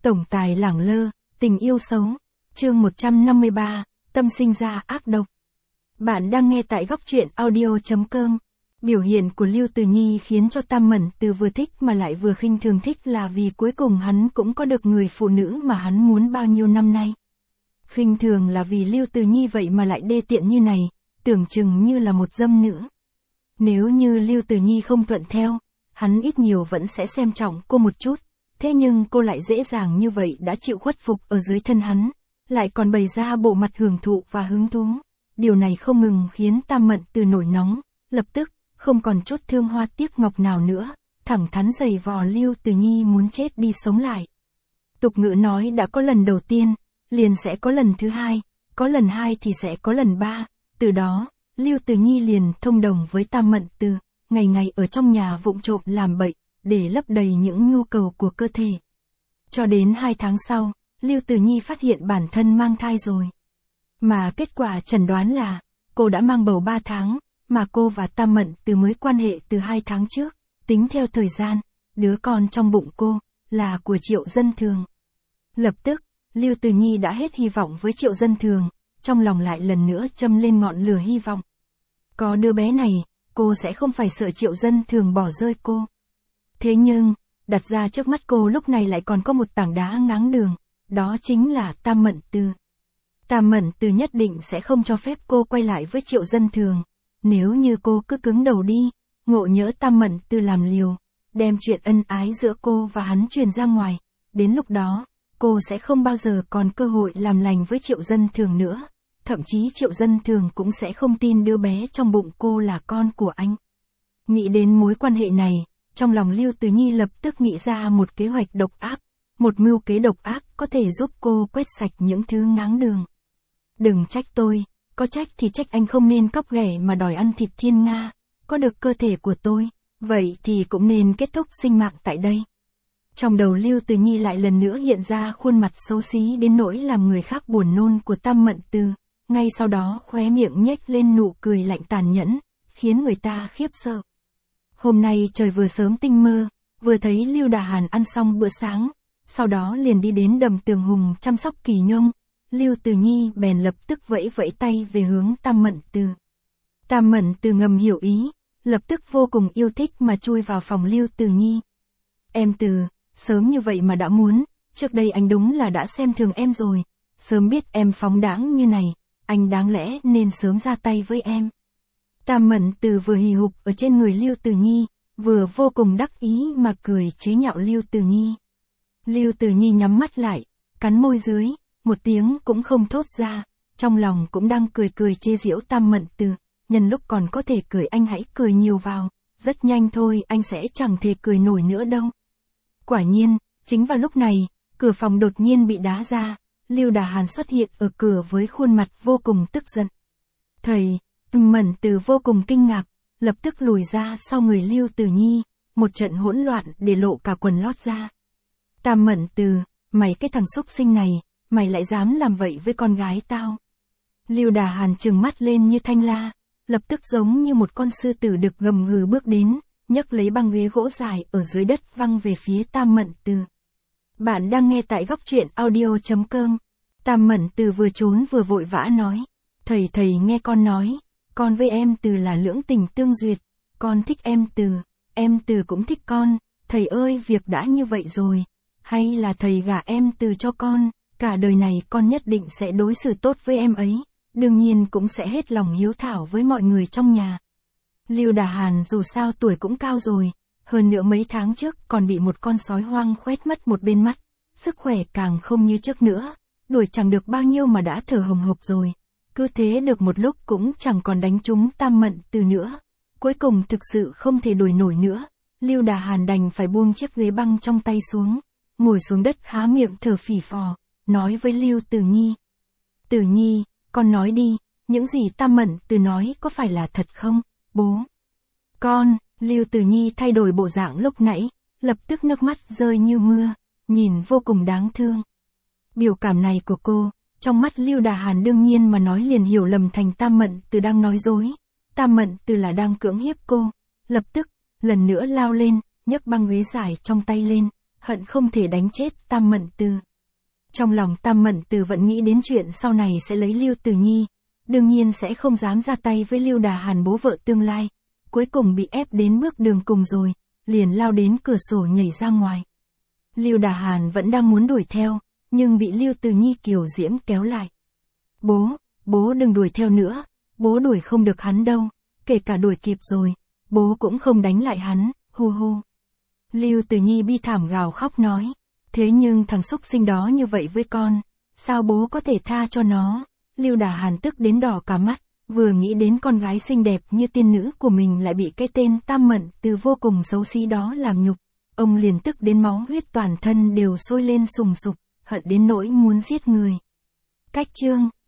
Tổng tài lẳng lơ, tình yêu xấu. Chương 153, tâm sinh ra ác độc. Bạn đang nghe tại góc truyện audio.com. Biểu hiện của Lưu Từ Nhi khiến cho Tam Mẫn Từ vừa thích mà lại vừa khinh thường. Thích là vì cuối cùng hắn cũng có được người phụ nữ mà hắn muốn bao nhiêu năm nay. Khinh thường là vì Lưu Từ Nhi vậy mà lại đê tiện như này, tưởng chừng như là một dâm nữ. Nếu như Lưu Từ Nhi không thuận theo, hắn ít nhiều vẫn sẽ xem trọng cô một chút. Thế nhưng cô lại dễ dàng như vậy đã chịu khuất phục ở dưới thân hắn, lại còn bày ra bộ mặt hưởng thụ và hứng thú. Điều này không ngừng khiến Tam Mẫn Từ nổi nóng, lập tức, không còn chút thương hoa tiếc ngọc nào nữa, thẳng thắn giày vò Lưu Từ Nhi muốn chết đi sống lại. Tục ngữ nói đã có lần đầu tiên, liền sẽ có lần thứ hai, có lần hai thì sẽ có lần ba. Từ đó, Lưu Từ Nhi liền thông đồng với Tam Mẫn Từ, ngày ngày ở trong nhà vụng trộm làm bậy, để lấp đầy những nhu cầu của cơ thể. Cho đến 2 tháng sau, Lưu Từ Nhi phát hiện bản thân mang thai rồi. Mà kết quả chẩn đoán là, cô đã mang bầu 3 tháng, mà cô và Tam Mẫn Từ mới quan hệ từ 2 tháng trước, tính theo thời gian, đứa con trong bụng cô, là của Triệu Dân Thường. Lập tức, Lưu Từ Nhi đã hết hy vọng với Triệu Dân Thường, trong lòng lại lần nữa châm lên ngọn lửa hy vọng. Có đứa bé này, cô sẽ không phải sợ Triệu Dân Thường bỏ rơi cô. Thế nhưng, đặt ra trước mắt cô lúc này lại còn có một tảng đá ngáng đường, đó chính là Tam Mẫn Từ. Tam Mẫn Từ nhất định sẽ không cho phép cô quay lại với Triệu Dân Thường. Nếu như cô cứ cứng đầu đi, ngộ nhỡ Tam Mẫn Từ làm liều, đem chuyện ân ái giữa cô và hắn truyền ra ngoài, đến lúc đó, cô sẽ không bao giờ còn cơ hội làm lành với Triệu Dân Thường nữa. Thậm chí Triệu Dân Thường cũng sẽ không tin đứa bé trong bụng cô là con của anh. Nghĩ đến mối quan hệ này, trong lòng Lưu Từ Nhi lập tức nghĩ ra một kế hoạch độc ác, một mưu kế độc ác có thể giúp cô quét sạch những thứ ngáng đường. Đừng trách tôi, có trách thì trách anh không nên cóc ghẻ mà đòi ăn thịt thiên nga, có được cơ thể của tôi, vậy thì cũng nên kết thúc sinh mạng tại đây. Trong đầu Lưu Từ Nhi lại lần nữa hiện ra khuôn mặt xấu xí đến nỗi làm người khác buồn nôn của Tam Mẫn Từ, ngay sau đó khóe miệng nhếch lên nụ cười lạnh tàn nhẫn, khiến người ta khiếp sợ. Hôm nay trời vừa sớm tinh mơ, vừa thấy Lưu Đà Hàn ăn xong bữa sáng, sau đó liền đi đến đầm Tường Hùng chăm sóc Kỳ Nhung, Lưu Từ Nhi bèn lập tức vẫy vẫy tay về hướng Tam Mẫn Từ. Tam Mẫn Từ ngầm hiểu ý, lập tức vô cùng yêu thích mà chui vào phòng Lưu Từ Nhi. Em Từ, sớm như vậy mà đã muốn, trước đây anh đúng là đã xem thường em rồi, sớm biết em phóng đãng như này, anh đáng lẽ nên sớm ra tay với em. Tam Mẫn Từ vừa hì hục ở trên người Lưu Từ Nhi, vừa vô cùng đắc ý mà cười chế nhạo Lưu Từ Nhi. Lưu Từ Nhi nhắm mắt lại, cắn môi dưới, một tiếng cũng không thốt ra, trong lòng cũng đang cười cười chê giễu Tam Mẫn Từ, nhân lúc còn có thể cười anh hãy cười nhiều vào, rất nhanh thôi anh sẽ chẳng thể cười nổi nữa đâu. Quả nhiên, chính vào lúc này, cửa phòng đột nhiên bị đá ra, Lưu Đà Hàn xuất hiện ở cửa với khuôn mặt vô cùng tức giận. Thầy, Mẫn Từ vô cùng kinh ngạc, lập tức lùi ra sau người Lưu Từ Nhi, một trận hỗn loạn để lộ cả quần lót ra. Tam Mẫn Từ, mày cái thằng xúc sinh này, mày lại dám làm vậy với con gái tao. Lưu Đà Hàn trừng mắt lên như thanh la, lập tức giống như một con sư tử đực gầm gừ bước đến, nhấc lấy băng ghế gỗ dài ở dưới đất văng về phía Tam Mẫn Từ. Bạn đang nghe tại góc truyện audio.com. Tam Mẫn Từ vừa trốn vừa vội vã nói, thầy nghe con nói, con với em Từ là lưỡng tình tương duyệt, con thích em Từ cũng thích con, thầy ơi việc đã như vậy rồi, hay là thầy gả em Từ cho con, cả đời này con nhất định sẽ đối xử tốt với em ấy, đương nhiên cũng sẽ hết lòng hiếu thảo với mọi người trong nhà. Lưu Đà Hàn dù sao tuổi cũng cao rồi, hơn nữa mấy tháng trước còn bị một con sói hoang khoét mất một bên mắt, sức khỏe càng không như trước nữa, đuổi chẳng được bao nhiêu mà đã thở hồng hộc rồi. Cứ thế được một lúc cũng chẳng còn đánh trúng Tam Mẫn Từ nữa. Cuối cùng thực sự không thể đuổi nổi nữa, Lưu Đà Hàn đành phải buông chiếc ghế băng trong tay xuống, ngồi xuống đất há miệng thở phì phò, nói với Lưu Từ Nhi. Từ Nhi, con nói đi, những gì Tam Mẫn Từ nói có phải là thật không, bố? Con, Lưu Từ Nhi thay đổi bộ dạng lúc nãy, lập tức nước mắt rơi như mưa, nhìn vô cùng đáng thương. Biểu cảm này của cô, trong mắt Lưu Đà Hàn đương nhiên mà nói liền hiểu lầm thành Tam Mẫn Từ đang nói dối. Tam Mẫn Từ là đang cưỡng hiếp cô, lập tức, lần nữa lao lên, nhấc băng ghế dài trong tay lên, hận không thể đánh chết Tam Mận Từ. Trong lòng Tam Mận Từ vẫn nghĩ đến chuyện sau này sẽ lấy Lưu Từ Nhi, đương nhiên sẽ không dám ra tay với Lưu Đà Hàn bố vợ tương lai, cuối cùng bị ép đến bước đường cùng rồi, liền lao đến cửa sổ nhảy ra ngoài. Lưu Đà Hàn vẫn đang muốn đuổi theo, nhưng bị Lưu Từ Nhi kiều diễm kéo lại. Bố đừng đuổi theo nữa, bố đuổi không được hắn đâu, kể cả đuổi kịp rồi, bố cũng không đánh lại hắn, hu hu. Lưu Từ Nhi bi thảm gào khóc nói, thế nhưng thằng xúc sinh đó như vậy với con, sao bố có thể tha cho nó? Lưu Đà Hàn tức đến đỏ cả mắt, vừa nghĩ đến con gái xinh đẹp như tiên nữ của mình lại bị cái tên Tam Mận Từ vô cùng xấu xí đó làm nhục, ông liền tức đến máu huyết toàn thân đều sôi lên sùng sục, hận đến nỗi muốn giết người. Cách chương